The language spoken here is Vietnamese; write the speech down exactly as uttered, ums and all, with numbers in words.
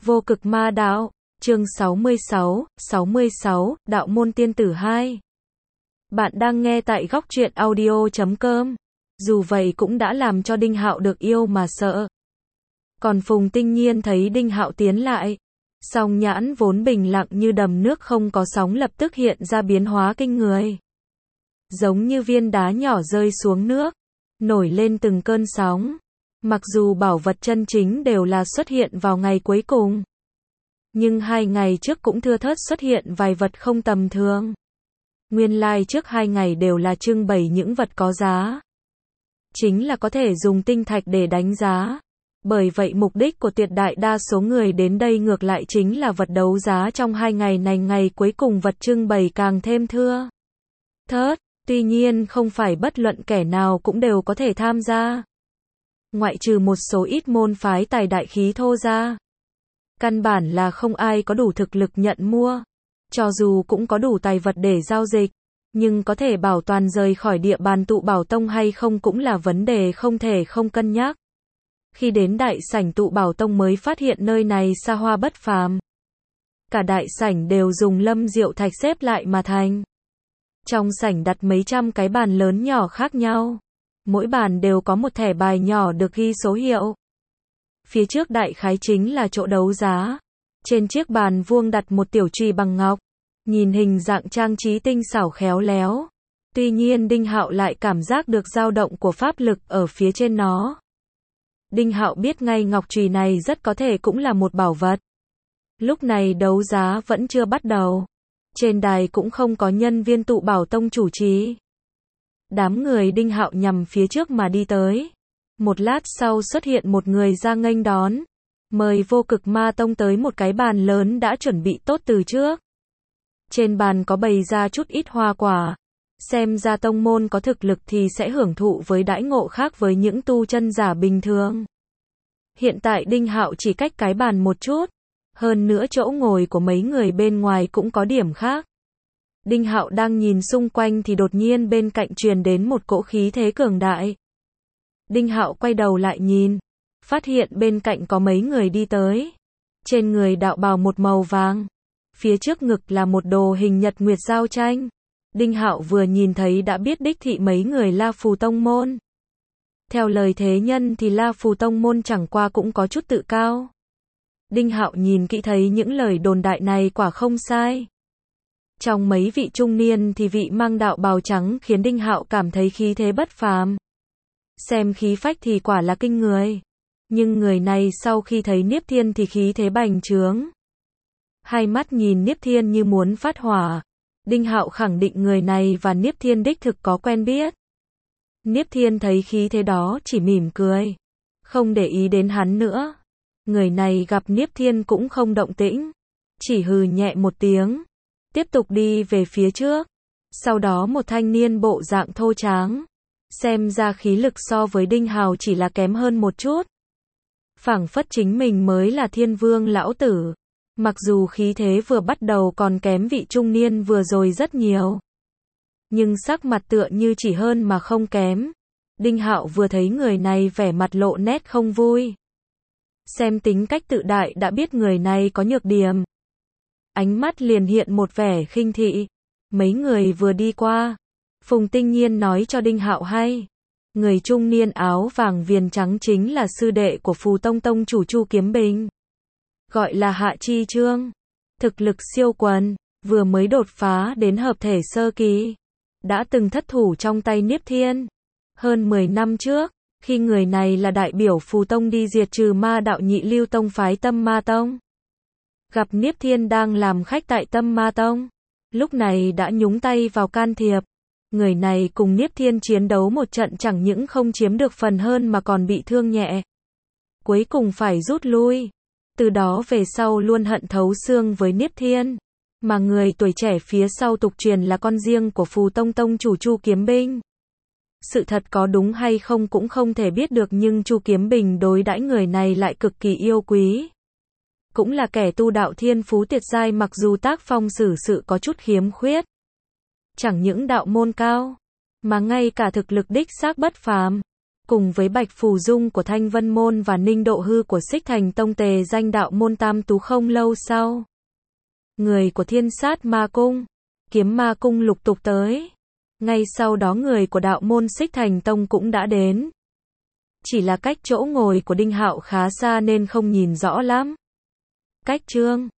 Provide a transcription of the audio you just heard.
Vô cực ma đạo, chương sáu mươi sáu, sáu mươi sáu, đạo môn tiên tử hai. Bạn đang nghe tại góc truyện audio chấm com. Dù vậy cũng đã làm cho Đinh Hạo được yêu mà sợ. Còn Phùng Tinh Nhiên thấy Đinh Hạo tiến lại, song nhãn vốn bình lặng như đầm nước không có sóng lập tức hiện ra biến hóa kinh người. Giống như viên đá nhỏ rơi xuống nước, nổi lên từng cơn sóng. Mặc dù bảo vật chân chính đều là xuất hiện vào ngày cuối cùng, nhưng hai ngày trước cũng thưa thớt xuất hiện vài vật không tầm thường. Nguyên lai trước hai ngày đều là trưng bày những vật có giá, chính là có thể dùng tinh thạch để đánh giá. Bởi vậy mục đích của tuyệt đại đa số người đến đây ngược lại chính là vật đấu giá trong hai ngày này. Ngày cuối cùng vật trưng bày càng thêm thưa thớt, tuy nhiên không phải bất luận kẻ nào cũng đều có thể tham gia. Ngoại trừ một số ít môn phái tài đại khí thô ra, căn bản là không ai có đủ thực lực nhận mua. Cho dù cũng có đủ tài vật để giao dịch, nhưng có thể bảo toàn rời khỏi địa bàn tụ bảo tông hay không cũng là vấn đề không thể không cân nhắc. Khi đến đại sảnh tụ bảo tông mới phát hiện nơi này xa hoa bất phàm. Cả đại sảnh đều dùng lâm diệu thạch xếp lại mà thành. Trong sảnh đặt mấy trăm cái bàn lớn nhỏ khác nhau. Mỗi bàn đều có một thẻ bài nhỏ được ghi số hiệu. Phía trước đại khái chính là chỗ đấu giá. Trên chiếc bàn vuông đặt một tiểu chùy bằng ngọc, nhìn hình dạng trang trí tinh xảo khéo léo. Tuy nhiên Đinh Hạo lại cảm giác được dao động của pháp lực ở phía trên nó. Đinh Hạo biết ngay ngọc chùy này rất có thể cũng là một bảo vật. Lúc này đấu giá vẫn chưa bắt đầu. Trên đài cũng không có nhân viên tụ bảo tông chủ trì. Đám người Đinh Hạo nhằm phía trước mà đi tới. Một lát sau xuất hiện một người ra nghênh đón. Mời Vô Cực Ma Tông tới một cái bàn lớn đã chuẩn bị tốt từ trước. Trên bàn có bày ra chút ít hoa quả. Xem ra tông môn có thực lực thì sẽ hưởng thụ với đãi ngộ khác với những tu chân giả bình thường. Hiện tại Đinh Hạo chỉ cách cái bàn một chút. Hơn nữa chỗ ngồi của mấy người bên ngoài cũng có điểm khác. Đinh Hạo đang nhìn xung quanh thì đột nhiên bên cạnh truyền đến một cỗ khí thế cường đại. Đinh Hạo quay đầu lại nhìn, phát hiện bên cạnh có mấy người đi tới. Trên người đạo bào một màu vàng, phía trước ngực là một đồ hình nhật nguyệt giao tranh. Đinh Hạo vừa nhìn thấy đã biết đích thị mấy người La Phù Tông môn. Theo lời thế nhân thì La Phù Tông môn chẳng qua cũng có chút tự cao. Đinh Hạo nhìn kỹ thấy những lời đồn đại này quả không sai. Trong mấy vị trung niên thì vị mang đạo bào trắng khiến Đinh Hạo cảm thấy khí thế bất phàm. Xem khí phách thì quả là kinh người. Nhưng người này sau khi thấy Niếp Thiên thì khí thế bành trướng. Hai mắt nhìn Niếp Thiên như muốn phát hỏa. Đinh Hạo khẳng định người này và Niếp Thiên đích thực có quen biết. Niếp Thiên thấy khí thế đó chỉ mỉm cười, không để ý đến hắn nữa. Người này gặp Niếp Thiên cũng không động tĩnh, chỉ hừ nhẹ một tiếng, tiếp tục đi về phía trước. Sau đó một thanh niên bộ dạng thô tráng, xem ra khí lực so với Đinh Hạo chỉ là kém hơn một chút. Phảng phất chính mình mới là Thiên Vương lão tử. Mặc dù khí thế vừa bắt đầu còn kém vị trung niên vừa rồi rất nhiều, nhưng sắc mặt tựa như chỉ hơn mà không kém. Đinh Hạo vừa thấy người này vẻ mặt lộ nét không vui. Xem tính cách tự đại đã biết người này có nhược điểm. Ánh mắt liền hiện một vẻ khinh thị. Mấy người vừa đi qua, Phùng Tinh Nhiên nói cho Đinh Hạo hay. Người trung niên áo vàng viền trắng chính là sư đệ của Phù Tông tông chủ Chu Kiếm Bình. Gọi là Hạ Chi Trương. Thực lực siêu quần, vừa mới đột phá đến hợp thể sơ kỳ. Đã từng thất thủ trong tay Niếp Thiên. Hơn mười năm trước, khi người này là đại biểu Phù Tông đi diệt trừ ma đạo nhị lưu tông phái Tâm Ma Tông. Gặp Niếp Thiên đang làm khách tại Tâm Ma Tông. Lúc này đã nhúng tay vào can thiệp. Người này cùng Niếp Thiên chiến đấu một trận chẳng những không chiếm được phần hơn mà còn bị thương nhẹ. Cuối cùng phải rút lui. Từ đó về sau luôn hận thấu xương với Niếp Thiên. Mà người tuổi trẻ phía sau tục truyền là con riêng của Phù Tông tông chủ Chu Kiếm Bình. Sự thật có đúng hay không cũng không thể biết được, nhưng Chu Kiếm Bình đối đãi người này lại cực kỳ yêu quý. Cũng là kẻ tu đạo thiên phú tuyệt giai, mặc dù tác phong xử sự có chút khiếm khuyết. Chẳng những đạo môn cao, mà ngay cả thực lực đích xác bất phàm. Cùng với Bạch Phù Dung của Thanh Vân Môn và Ninh Độ Hư của Xích Thành Tông tề danh đạo môn tam tú không lâu sau. Người của Thiên Sát Ma Cung, Kiếm Ma Cung lục tục tới. Ngay sau đó người của đạo môn Xích Thành Tông cũng đã đến. Chỉ là cách chỗ ngồi của Đinh Hạo khá xa nên không nhìn rõ lắm. Cách chương